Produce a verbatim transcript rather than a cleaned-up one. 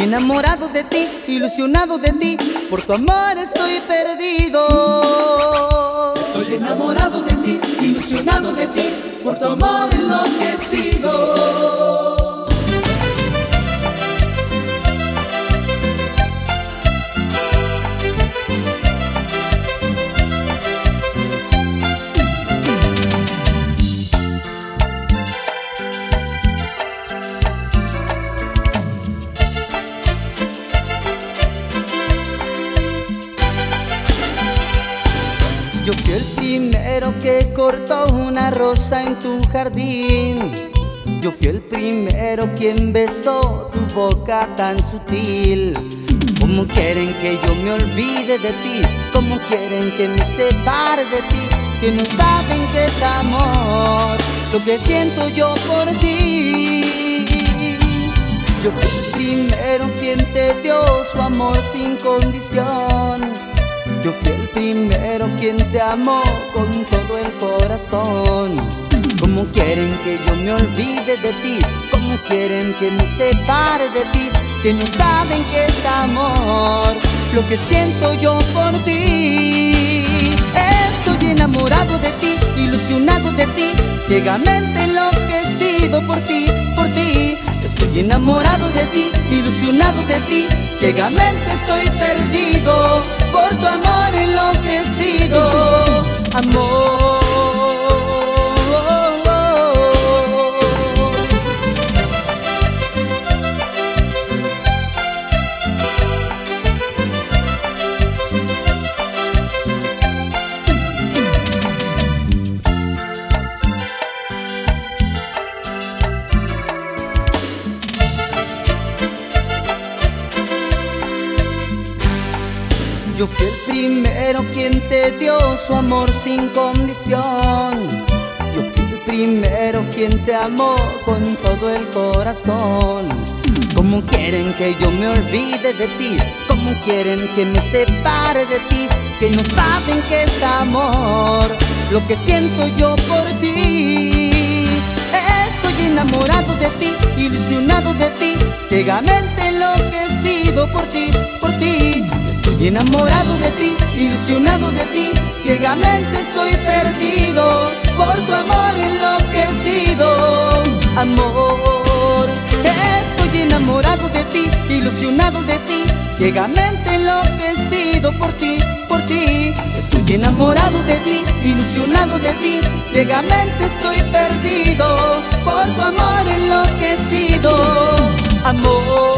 enamorado de ti, ilusionado de ti, por tu amor estoy perdido. Estoy enamorado de ti, ilusionado de ti, por tu amor enloquecido. Yo fui el primero que cortó una rosa en tu jardín. Yo fui el primero quien besó tu boca tan sutil. ¿Cómo quieren que yo me olvide de ti? ¿Cómo quieren que me separe de ti? Que no saben que es amor lo que siento yo por ti. Yo fui el primero quien te dio su amor sin condición. Yo fui el primero quien te amó con todo el corazón. ¿Cómo quieren que yo me olvide de ti? ¿Cómo quieren que me separe de ti? Que no saben que es amor lo que siento yo por ti. Estoy enamorado de ti, ilusionado de ti, ciegamente enloquecido por ti, por ti. Estoy enamorado de ti, ilusionado de ti, ciegamente estoy perdido por tu amor enloquecido, amor. Yo fui el primero quien te dio su amor sin condición. Yo fui el primero quien te amó con todo el corazón. ¿Cómo quieren que yo me olvide de ti? ¿Cómo quieren que me separe de ti? Que no saben que es amor lo que siento yo por ti. Estoy enamorado de ti, ilusionado de ti, ciegamente enloquecido por ti, por ti. Estoy enamorado de ti, ilusionado de ti, ciegamente estoy perdido por tu amor enloquecido, amor. Estoy enamorado de ti, ilusionado de ti, ciegamente enloquecido por ti, por ti. Estoy enamorado de ti, ilusionado de ti, ciegamente estoy perdido por tu amor enloquecido, amor.